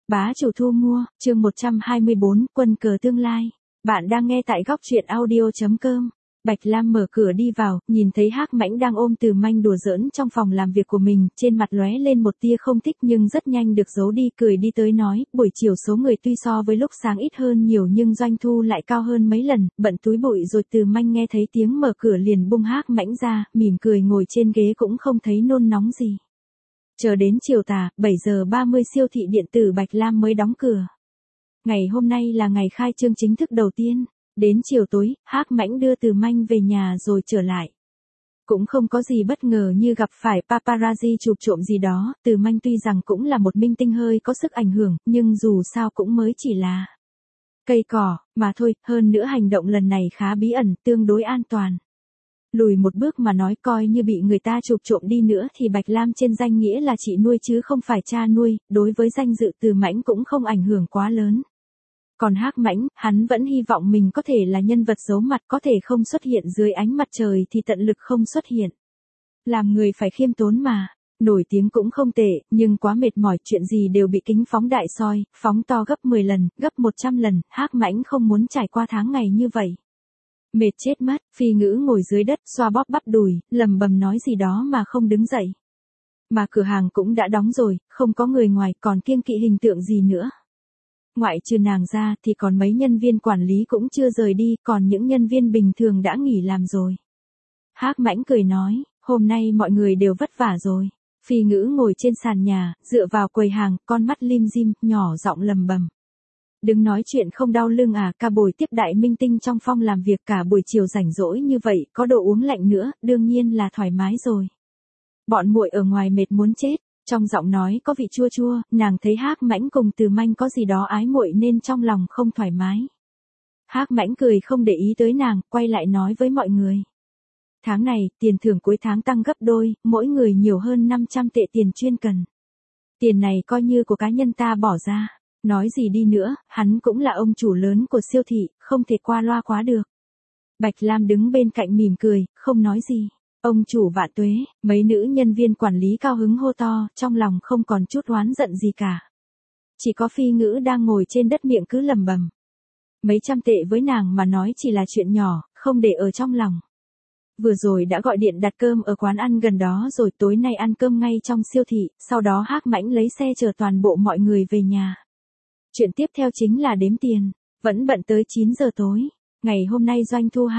Bá chủ thu mua, chương 124, quân cờ tương lai. Bạn đang nghe tại góc truyện audio.com. Bạch Lam mở cửa đi vào, nhìn thấy Hắc Mãnh đang ôm Từ Manh đùa giỡn trong phòng làm việc của mình, trên mặt lóe lên một tia không thích nhưng rất nhanh được giấu đi, cười đi tới nói, buổi chiều số người tuy so với lúc sáng ít hơn nhiều nhưng doanh thu lại cao hơn mấy lần, bận túi bụi rồi. Từ Manh nghe thấy tiếng mở cửa liền bung Hắc Mãnh ra, mỉm cười ngồi trên ghế cũng không thấy nôn nóng gì. Chờ đến chiều tà, 7 giờ 30 siêu thị điện tử Bạch Lam mới đóng cửa. Ngày hôm nay là ngày khai trương chính thức đầu tiên. Đến chiều tối, Hắc Mãnh đưa Từ Manh về nhà rồi trở lại. Cũng không có gì bất ngờ như gặp phải paparazzi chụp trộm gì đó. Từ Manh tuy rằng cũng là một minh tinh hơi có sức ảnh hưởng, nhưng dù sao cũng mới chỉ là cây cỏ, mà thôi. Hơn nữa hành động lần này khá bí ẩn, tương đối an toàn. Lùi một bước mà nói, coi như bị người ta chụp trộm đi nữa thì Bạch Lam trên danh nghĩa là chị nuôi chứ không phải cha nuôi, đối với danh dự Từ Mãnh cũng không ảnh hưởng quá lớn. Còn Hắc Mãnh, hắn vẫn hy vọng mình có thể là nhân vật giấu mặt, có thể không xuất hiện dưới ánh mặt trời thì tận lực không xuất hiện. Làm người phải khiêm tốn mà, nổi tiếng cũng không tệ, nhưng quá mệt mỏi, chuyện gì đều bị kính phóng đại soi, phóng to gấp 10 lần, gấp 100 lần, Hắc Mãnh không muốn trải qua tháng ngày như vậy. Mệt chết mất, Phi Ngữ ngồi dưới đất xoa bóp bắp đùi, lầm bầm nói gì đó mà không đứng dậy. Mà cửa hàng cũng đã đóng rồi, không có người ngoài, còn kiêng kỵ hình tượng gì nữa. Ngoại trừ nàng ra thì còn mấy nhân viên quản lý cũng chưa rời đi, còn những nhân viên bình thường đã nghỉ làm rồi. Hắc Mãnh cười nói, hôm nay mọi người đều vất vả rồi. Phi Ngữ ngồi trên sàn nhà, dựa vào quầy hàng, con mắt lim dim, nhỏ giọng lầm bầm. Đừng nói chuyện không đau lưng à, cả buổi tiếp đại minh tinh trong phòng làm việc, cả buổi chiều rảnh rỗi như vậy, có đồ uống lạnh nữa, đương nhiên là thoải mái rồi. Bọn muội ở ngoài mệt muốn chết. Trong giọng nói có vị chua chua, nàng thấy Hắc Mãnh cùng Từ Manh có gì đó ái muội nên trong lòng không thoải mái. Hắc Mãnh cười không để ý tới nàng, quay lại nói với mọi người. Tháng này, tiền thưởng cuối tháng tăng gấp đôi, mỗi người nhiều hơn 500 tệ tiền chuyên cần. Tiền này coi như của cá nhân ta bỏ ra. Nói gì đi nữa, hắn cũng là ông chủ lớn của siêu thị, không thể qua loa quá được. Bạch Lam đứng bên cạnh mỉm cười, không nói gì. Ông chủ vạn tuế, mấy nữ nhân viên quản lý cao hứng hô to, trong lòng không còn chút oán giận gì cả. Chỉ có Phi Ngữ đang ngồi trên đất miệng cứ lầm bầm. Mấy trăm tệ với nàng mà nói chỉ là chuyện nhỏ, không để ở trong lòng. Vừa rồi đã gọi điện đặt cơm ở quán ăn gần đó rồi, tối nay ăn cơm ngay trong siêu thị, sau đó Hắc Mãnh lấy xe chở toàn bộ mọi người về nhà. Chuyện tiếp theo chính là đếm tiền, vẫn bận tới 9 giờ tối. Ngày hôm nay doanh thu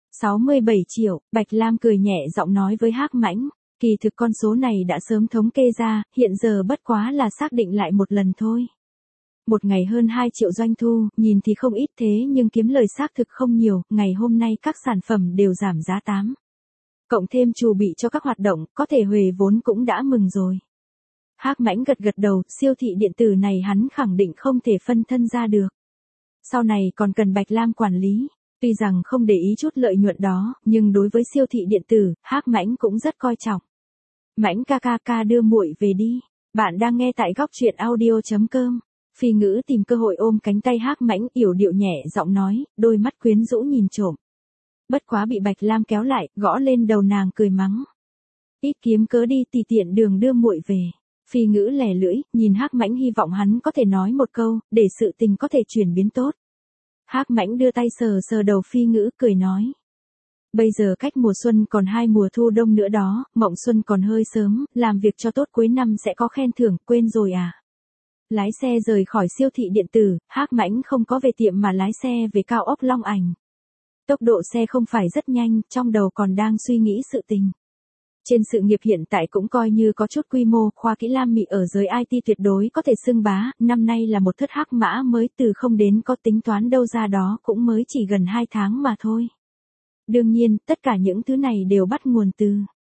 67 triệu, Bạch Lam cười nhẹ giọng nói với Hắc Mãnh, kỳ thực con số này đã sớm thống kê ra, hiện giờ bất quá là xác định lại một lần thôi. Một ngày hơn 2 triệu doanh thu, nhìn thì không ít thế nhưng kiếm lời xác thực không nhiều, ngày hôm nay các sản phẩm đều giảm giá 8. Cộng thêm chuẩn bị cho các hoạt động, có thể huề vốn cũng đã mừng rồi. Hắc Mãnh gật gật đầu, siêu thị điện tử này hắn khẳng định không thể phân thân ra được. Sau này còn cần Bạch Lam quản lý. Tuy rằng không để ý chút lợi nhuận đó, nhưng đối với siêu thị điện tử, Hắc Mãnh cũng rất coi trọng. Mãnh ca đưa muội về đi. Bạn đang nghe tại góc truyện audio.com. Phi Ngữ tìm cơ hội ôm cánh tay Hắc Mãnh, yểu điệu nhẹ giọng nói, đôi mắt quyến rũ nhìn trộm. Bất quá bị Bạch Lam kéo lại, gõ lên đầu nàng cười mắng. Ít kiếm cớ đi, tùy tiện đường đưa muội về. Phi Ngữ lẻ lưỡi, nhìn Hắc Mãnh hy vọng hắn có thể nói một câu, để sự tình có thể chuyển biến tốt. Hắc Mãnh đưa tay sờ sờ đầu Phi Ngữ, cười nói. Bây giờ cách mùa xuân còn 2 mùa thu đông nữa đó, mộng xuân còn hơi sớm, làm việc cho tốt cuối năm sẽ có khen thưởng, quên rồi à. Lái xe rời khỏi siêu thị điện tử, Hắc Mãnh không có về tiệm mà lái xe về cao ốc Long Ảnh. Tốc độ xe không phải rất nhanh, trong đầu còn đang suy nghĩ sự tình. Trên sự nghiệp hiện tại cũng coi như có chút quy mô, khoa kỹ Lam Mị ở giới IT tuyệt đối có thể xưng bá, năm nay là một thất hắc mã mới, từ không đến có tính toán đâu ra đó, cũng mới chỉ gần 2 tháng mà thôi. Đương nhiên, tất cả những thứ này đều bắt nguồn từ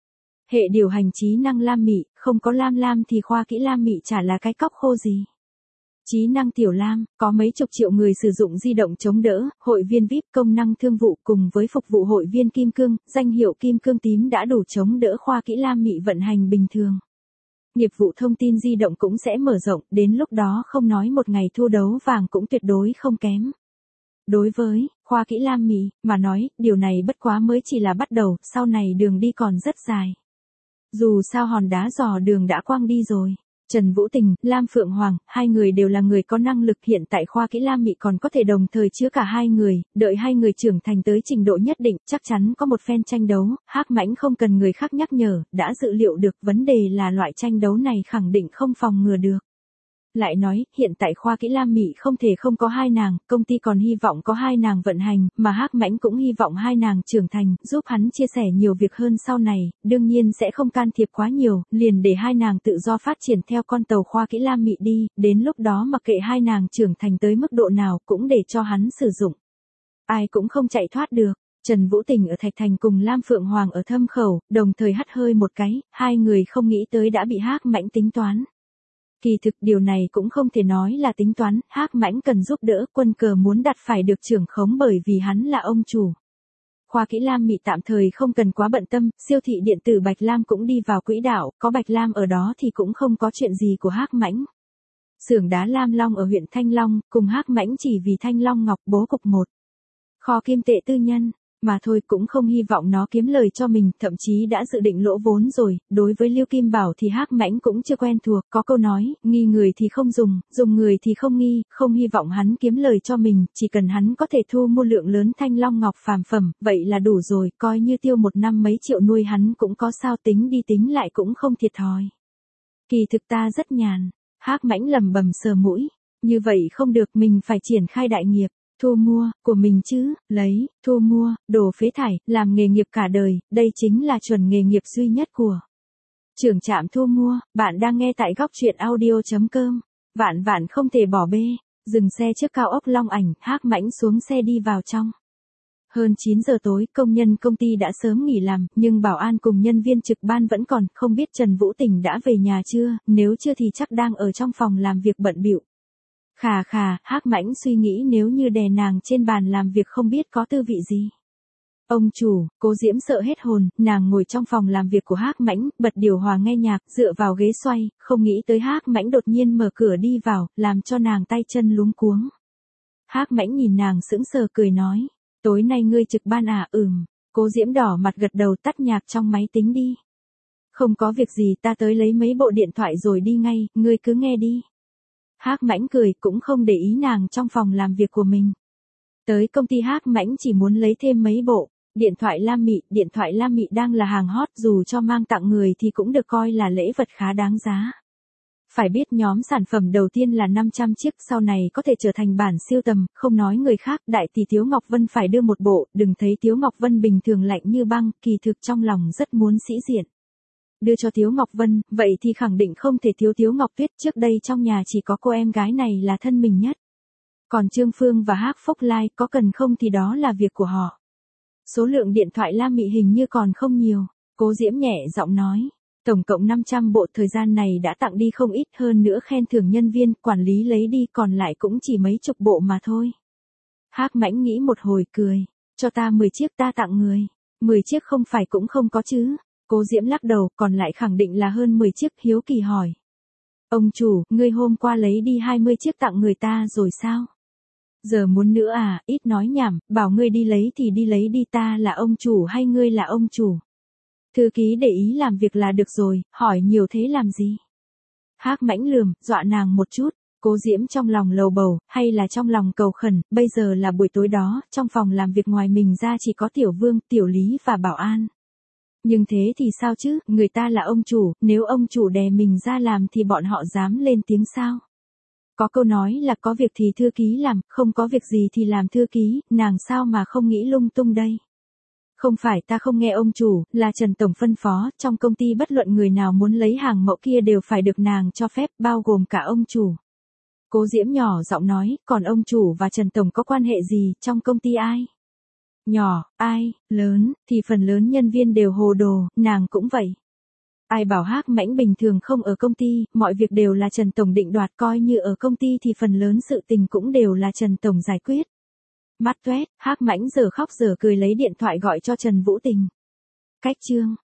hệ điều hành trí năng Lam Mị, không có Lam thì khoa kỹ Lam Mị chả là cái cóc khô gì. Trí năng Tiểu Lam, có mấy chục triệu người sử dụng di động chống đỡ, hội viên VIP công năng thương vụ cùng với phục vụ hội viên Kim Cương, danh hiệu Kim Cương tím đã đủ chống đỡ khoa kỹ Lam Mị vận hành bình thường. Nghiệp vụ thông tin di động cũng sẽ mở rộng, đến lúc đó không nói một ngày thu đấu vàng cũng tuyệt đối không kém. Đối với khoa kỹ Lam Mị mà nói, điều này bất quá mới chỉ là bắt đầu, sau này đường đi còn rất dài. Dù sao hòn đá dò đường đã quăng đi rồi. Trần Vũ Tình, Lam Phượng Hoàng, hai người đều là người có năng lực, hiện tại Khoa Kỹ Lam Mị còn có thể đồng thời chứa cả hai người, đợi hai người trưởng thành tới trình độ nhất định, chắc chắn có một phen tranh đấu, Hắc Mãnh không cần người khác nhắc nhở, đã dự liệu được, vấn đề là loại tranh đấu này khẳng định không phòng ngừa được. Lại nói, hiện tại Khoa Kỹ Lam Mị không thể không có hai nàng, công ty còn hy vọng có hai nàng vận hành, mà Hắc Mãnh cũng hy vọng hai nàng trưởng thành, giúp hắn chia sẻ nhiều việc hơn sau này, đương nhiên sẽ không can thiệp quá nhiều, liền để hai nàng tự do phát triển theo con tàu Khoa Kỹ Lam Mị đi, đến lúc đó mặc kệ hai nàng trưởng thành tới mức độ nào cũng để cho hắn sử dụng. Ai cũng không chạy thoát được. Trần Vũ Tình ở Thạch Thành cùng Lam Phượng Hoàng ở Thâm Khẩu, đồng thời hắt hơi một cái, hai người không nghĩ tới đã bị Hắc Mãnh tính toán. Kỳ thực điều này cũng không thể nói là tính toán, Hắc Mãnh cần giúp đỡ, Quân Cờ muốn đặt phải được trưởng khống bởi vì hắn là ông chủ. Khoa Kỹ Lam Mị tạm thời không cần quá bận tâm, siêu thị điện tử Bạch Lam cũng đi vào quỹ đạo, có Bạch Lam ở đó thì cũng không có chuyện gì của Hắc Mãnh. Xưởng đá Lam Long ở huyện Thanh Long, cùng Hắc Mãnh chỉ vì Thanh Long Ngọc bố cục một kho kim tệ tư nhân, mà thôi, cũng không hy vọng nó kiếm lời cho mình, thậm chí đã dự định lỗ vốn rồi. Đối với Lưu Kim Bảo thì Hắc Mãnh cũng chưa quen thuộc, có câu nói, nghi người thì không dùng, dùng người thì không nghi, không hy vọng hắn kiếm lời cho mình, chỉ cần hắn có thể thu mua lượng lớn Thanh Long Ngọc phàm phẩm, vậy là đủ rồi, coi như tiêu một năm mấy triệu nuôi hắn cũng có sao, tính đi tính lại cũng không thiệt thòi. Kỳ thực ta rất nhàn, Hắc Mãnh lẩm bẩm sờ mũi, như vậy không được, mình phải triển khai đại nghiệp. Thu mua, của mình chứ, lấy, thu mua, đồ phế thải, làm nghề nghiệp cả đời, đây chính là chuẩn nghề nghiệp duy nhất của trưởng trạm thu mua. Bạn đang nghe tại góc truyện audio.com. Vạn vạn không thể bỏ bê. Dừng xe trước cao ốc Long Ảnh, Hắc Mãnh xuống xe đi vào trong. Hơn 9 giờ tối, công nhân công ty đã sớm nghỉ làm, nhưng bảo an cùng nhân viên trực ban vẫn còn, không biết Trần Vũ Tình đã về nhà chưa, nếu chưa thì chắc đang ở trong phòng làm việc bận bịu. Khà khà, Hắc Mãnh suy nghĩ nếu như đè nàng trên bàn làm việc không biết có tư vị gì. Ông chủ, Cố Diễm sợ hết hồn, nàng ngồi trong phòng làm việc của Hắc Mãnh, bật điều hòa nghe nhạc, dựa vào ghế xoay, không nghĩ tới Hắc Mãnh đột nhiên mở cửa đi vào, làm cho nàng tay chân luống cuống. Hắc Mãnh nhìn nàng sững sờ cười nói, tối nay ngươi trực ban à? Cố Diễm đỏ mặt gật đầu, tắt nhạc trong máy tính đi. Không có việc gì, ta tới lấy mấy bộ điện thoại rồi đi ngay, ngươi cứ nghe đi. Hắc Mãnh cười, cũng không để ý nàng trong phòng làm việc của mình. Tới công ty Hắc Mãnh chỉ muốn lấy thêm mấy bộ. Điện thoại Lam Mị đang là hàng hot, dù cho mang tặng người thì cũng được coi là lễ vật khá đáng giá. Phải biết nhóm sản phẩm đầu tiên là 500 chiếc, sau này có thể trở thành bản siêu tầm, không nói người khác, đại tỷ Tiếu Ngọc Vân phải đưa một bộ, đừng thấy Tiếu Ngọc Vân bình thường lạnh như băng, kỳ thực trong lòng rất muốn sĩ diện. Đưa cho Tiếu Ngọc Vân, vậy thì khẳng định không thể thiếu Tiếu Ngọc Tuyết, trước đây trong nhà chỉ có cô em gái này là thân mình nhất. Còn Trương Phương và Hắc Phúc Lai có cần không thì đó là việc của họ. Số lượng điện thoại Lam Mị hình như còn không nhiều, Cố Diễm nhẹ giọng nói. Tổng cộng 500 bộ, thời gian này đã tặng đi không ít, hơn nữa khen thưởng nhân viên, quản lý lấy đi, còn lại cũng chỉ mấy chục bộ mà thôi. Hắc Mãnh nghĩ một hồi cười, cho ta 10 chiếc ta tặng người. 10 chiếc không phải cũng không có chứ. Cố Diễm lắc đầu, còn lại khẳng định là hơn 10 chiếc, hiếu kỳ hỏi. Ông chủ, ngươi hôm qua lấy đi 20 chiếc tặng người ta rồi sao? Giờ muốn nữa à? Ít nói nhảm, bảo ngươi đi lấy thì đi lấy đi, ta là ông chủ hay ngươi là ông chủ? Thư ký để ý làm việc là được rồi, hỏi nhiều thế làm gì? Hắc Mãnh lườm, dọa nàng một chút. Cố Diễm trong lòng lầu bầu, hay là trong lòng cầu khẩn, bây giờ là buổi tối đó, trong phòng làm việc ngoài mình ra chỉ có Tiểu Vương, Tiểu Lý và Bảo An. Nhưng thế thì sao chứ, người ta là ông chủ, nếu ông chủ đè mình ra làm thì bọn họ dám lên tiếng sao? Có câu nói là có việc thì thư ký làm, không có việc gì thì làm thư ký, nàng sao mà không nghĩ lung tung đây? Không phải ta không nghe ông chủ, là Trần Tổng phân phó, trong công ty bất luận người nào muốn lấy hàng mẫu kia đều phải được nàng cho phép, bao gồm cả ông chủ. Cố Diễm nhỏ giọng nói, còn ông chủ và Trần Tổng có quan hệ gì, trong công ty ai? Nhỏ, ai, lớn, thì phần lớn nhân viên đều hồ đồ, nàng cũng vậy. Ai bảo Hắc Mãnh bình thường không ở công ty, mọi việc đều là Trần Tổng định đoạt, coi như ở công ty thì phần lớn sự tình cũng đều là Trần Tổng giải quyết. Mắt toét, Hắc Mãnh giờ khóc giờ cười lấy điện thoại gọi cho Trần Vũ Tình. Cách chương